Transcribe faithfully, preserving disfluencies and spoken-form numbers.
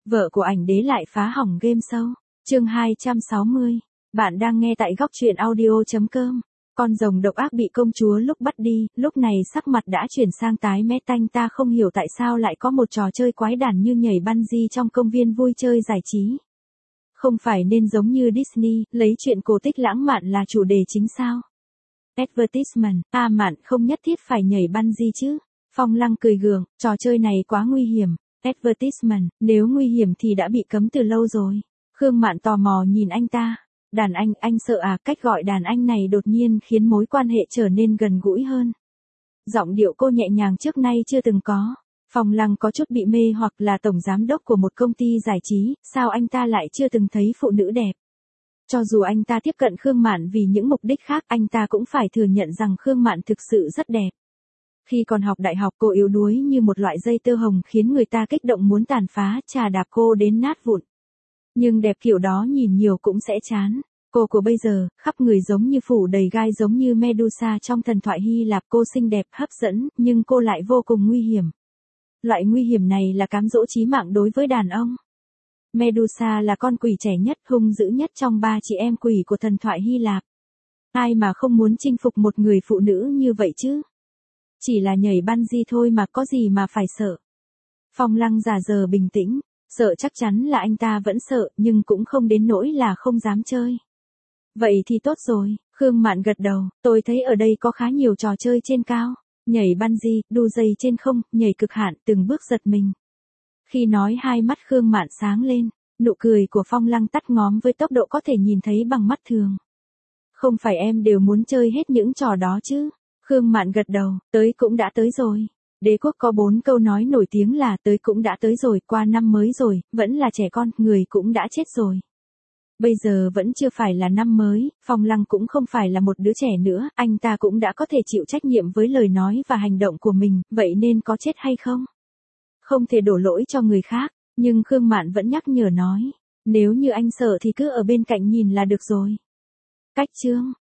Vợ của ảnh đế lại phá hỏng game show. Chương hai trăm sáu mươi. Bạn đang nghe tại góc truyện audio chấm com. Con rồng độc ác bị công chúa lúc bắt đi, lúc này sắc mặt đã chuyển sang tái mét, tanh ta không hiểu tại sao lại có một trò chơi quái đản như nhảy bungee trong công viên vui chơi giải trí. Không phải nên giống như Disney, lấy chuyện cổ tích lãng mạn là chủ đề chính sao? Advertisement, à mạn không nhất thiết phải nhảy bungee chứ. Phong Lăng cười gượng, trò chơi này quá nguy hiểm. Advertisement, nếu nguy hiểm thì đã bị cấm từ lâu rồi. Khương Mạn tò mò nhìn anh ta. Đàn anh, anh sợ à? Cách gọi đàn anh này đột nhiên khiến mối quan hệ trở nên gần gũi hơn. Giọng điệu cô nhẹ nhàng trước nay chưa từng có. Phong Lăng có chút bị mê, hoặc là tổng giám đốc của một công ty giải trí, sao anh ta lại chưa từng thấy phụ nữ đẹp? Cho dù anh ta tiếp cận Khương Mạn vì những mục đích khác, anh ta cũng phải thừa nhận rằng Khương Mạn thực sự rất đẹp. Khi còn học đại học, cô yếu đuối như một loại dây tơ hồng khiến người ta kích động muốn tàn phá, chà đạp cô đến nát vụn. Nhưng đẹp kiểu đó nhìn nhiều cũng sẽ chán. Cô của bây giờ, khắp người giống như phủ đầy gai, giống như Medusa trong thần thoại Hy Lạp. Cô xinh đẹp, hấp dẫn, nhưng cô lại vô cùng nguy hiểm. Loại nguy hiểm này là cám dỗ chí mạng đối với đàn ông. Medusa là con quỷ trẻ nhất, hung dữ nhất trong ba chị em quỷ của thần thoại Hy Lạp. Ai mà không muốn chinh phục một người phụ nữ như vậy chứ? Chỉ là nhảy bungee thôi mà, có gì mà phải sợ. Phong Lăng giả giờ bình tĩnh, sợ chắc chắn là anh ta vẫn sợ, nhưng cũng không đến nỗi là không dám chơi. Vậy thì tốt rồi, Khương Mạn gật đầu, tôi thấy ở đây có khá nhiều trò chơi trên cao. Nhảy bungee, đu dây trên không, nhảy cực hạn, từng bước giật mình. Khi nói, hai mắt Khương Mạn sáng lên, nụ cười của Phong Lăng tắt ngóm với tốc độ có thể nhìn thấy bằng mắt thường. Không phải em đều muốn chơi hết những trò đó chứ? Khương Mạn gật đầu, tới cũng đã tới rồi. Đế quốc có bốn câu nói nổi tiếng là tới cũng đã tới rồi, qua năm mới rồi, vẫn là trẻ con, người cũng đã chết rồi. Bây giờ vẫn chưa phải là năm mới, Phong Lăng cũng không phải là một đứa trẻ nữa, anh ta cũng đã có thể chịu trách nhiệm với lời nói và hành động của mình, vậy nên có chết hay không? Không thể đổ lỗi cho người khác, nhưng Khương Mạn vẫn nhắc nhở nói, nếu như anh sợ thì cứ ở bên cạnh nhìn là được rồi. Cách chương